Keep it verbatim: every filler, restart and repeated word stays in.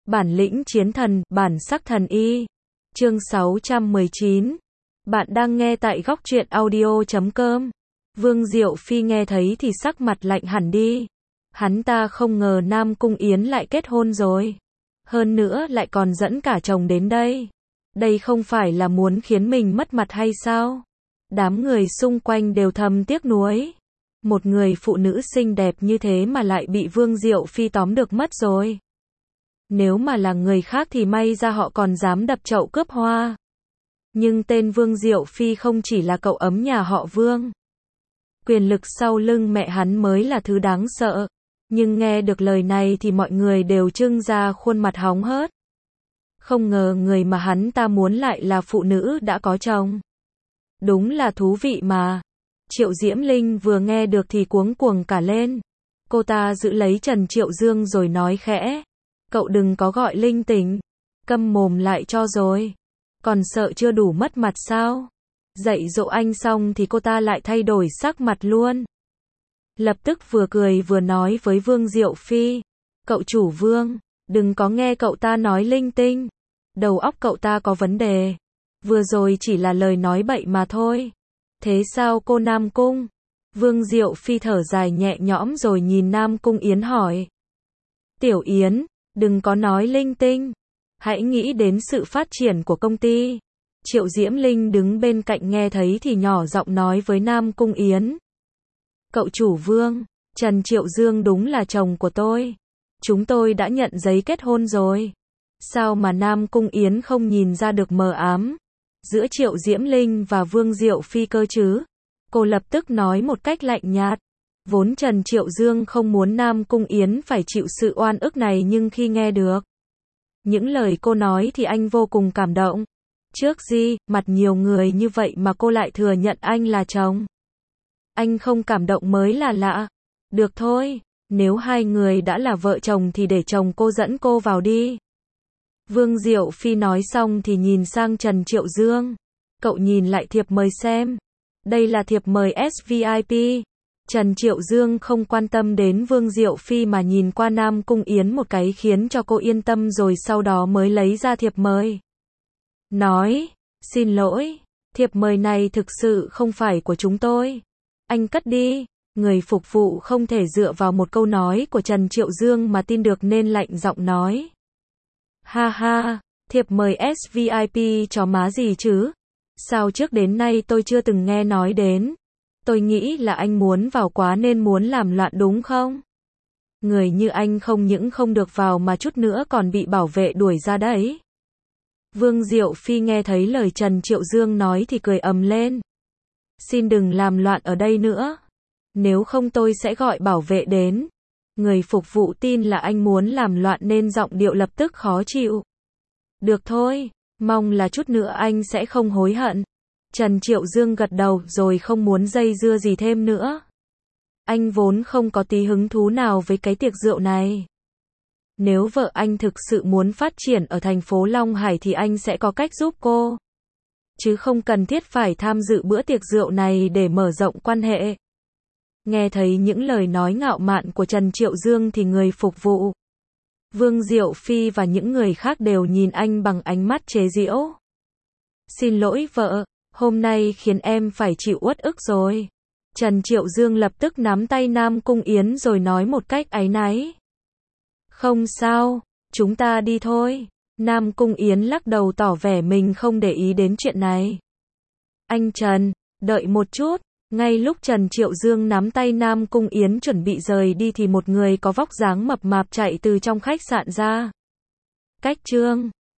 Bản lĩnh chiến thần, bản sắc thần y. Chương sáu trăm mười chín. Bạn đang nghe tại góc truyện audio chấm com. Vương Diệu Phi nghe thấy thì sắc mặt lạnh hẳn đi. Hắn ta không ngờ Nam Cung Yến lại kết hôn rồi. Hơn nữa lại còn dẫn cả chồng đến đây. Đây không phải là muốn khiến mình mất mặt hay sao? Đám người xung quanh đều thầm tiếc nuối. Một người phụ nữ xinh đẹp như thế mà lại bị Vương Diệu Phi tóm được mất rồi. Nếu mà là người khác thì may ra họ còn dám đập chậu cướp hoa. Nhưng tên Vương Diệu Phi không chỉ là cậu ấm nhà họ Vương. Quyền lực sau lưng mẹ hắn mới là thứ đáng sợ. Nhưng nghe được lời này thì mọi người đều trưng ra khuôn mặt hóng hớt. Không ngờ người mà hắn ta muốn lại là phụ nữ đã có chồng. Đúng là thú vị mà. Triệu Diễm Linh vừa nghe được thì cuống cuồng cả lên. Cô ta giữ lấy Trần Triệu Dương rồi nói khẽ. Cậu đừng có gọi linh tinh. Câm mồm lại cho rồi. Còn sợ chưa đủ mất mặt sao? Dạy dỗ anh xong thì cô ta lại thay đổi sắc mặt luôn. Lập tức vừa cười vừa nói với Vương Diệu Phi. Cậu chủ Vương, đừng có nghe cậu ta nói linh tinh. Đầu óc cậu ta có vấn đề. Vừa rồi chỉ là lời nói bậy mà thôi. Thế sao cô Nam Cung? Vương Diệu Phi thở dài nhẹ nhõm rồi nhìn Nam Cung Yến hỏi. Tiểu Yến, đừng có nói linh tinh. Hãy nghĩ đến sự phát triển của công ty. Triệu Diễm Linh đứng bên cạnh nghe thấy thì nhỏ giọng nói với Nam Cung Yến. Cậu chủ Vương, Trần Triệu Dương đúng là chồng của tôi. Chúng tôi đã nhận giấy kết hôn rồi. Sao mà Nam Cung Yến không nhìn ra được mờ ám giữa Triệu Diễm Linh và Vương Diệu Phi cơ chứ? Cô lập tức nói một cách lạnh nhạt. Vốn Trần Triệu Dương không muốn Nam Cung Yến phải chịu sự oan ức này, nhưng khi nghe được những lời cô nói thì anh vô cùng cảm động. Trước gì, mặt nhiều người như vậy mà cô lại thừa nhận anh là chồng. Anh không cảm động mới là lạ. Được thôi, nếu hai người đã là vợ chồng thì để chồng cô dẫn cô vào đi. Vương Diệu Phi nói xong thì nhìn sang Trần Triệu Dương. Cậu nhìn lại thiệp mời xem. Đây là thiệp mời ét vê i pê. Trần Triệu Dương không quan tâm đến Vương Diệu Phi mà nhìn qua Nam Cung Yến một cái khiến cho cô yên tâm, rồi sau đó mới lấy ra thiệp mời. Nói, xin lỗi, thiệp mời này thực sự không phải của chúng tôi. Anh cất đi. Người phục vụ không thể dựa vào một câu nói của Trần Triệu Dương mà tin được nên lạnh giọng nói. Ha ha, thiệp mời ét vê i pê chó má gì chứ? Sao trước đến nay tôi chưa từng nghe nói đến? Tôi nghĩ là anh muốn vào quá nên muốn làm loạn đúng không? Người như anh không những không được vào mà chút nữa còn bị bảo vệ đuổi ra đấy. Vương Diệu Phi nghe thấy lời Trần Triệu Dương nói thì cười ầm lên. Xin đừng làm loạn ở đây nữa. Nếu không tôi sẽ gọi bảo vệ đến. Người phục vụ tin là anh muốn làm loạn nên giọng điệu lập tức khó chịu. Được thôi, mong là chút nữa anh sẽ không hối hận. Trần Triệu Dương gật đầu rồi không muốn dây dưa gì thêm nữa. Anh vốn không có tí hứng thú nào với cái tiệc rượu này. Nếu vợ anh thực sự muốn phát triển ở thành phố Long Hải thì anh sẽ có cách giúp cô. Chứ không cần thiết phải tham dự bữa tiệc rượu này để mở rộng quan hệ. Nghe thấy những lời nói ngạo mạn của Trần Triệu Dương thì người phục vụ, Vương Diệu Phi và những người khác đều nhìn anh bằng ánh mắt chế giễu. Xin lỗi vợ, hôm nay khiến em phải chịu uất ức rồi. Trần Triệu Dương lập tức nắm tay Nam Cung Yến rồi nói một cách áy náy. Không sao, chúng ta đi thôi. Nam Cung Yến lắc đầu tỏ vẻ mình không để ý đến chuyện này. Anh Trần, đợi một chút. Ngay lúc Trần Triệu Dương nắm tay Nam Cung Yến chuẩn bị rời đi thì một người có vóc dáng mập mạp chạy từ trong khách sạn ra. Cách Trương,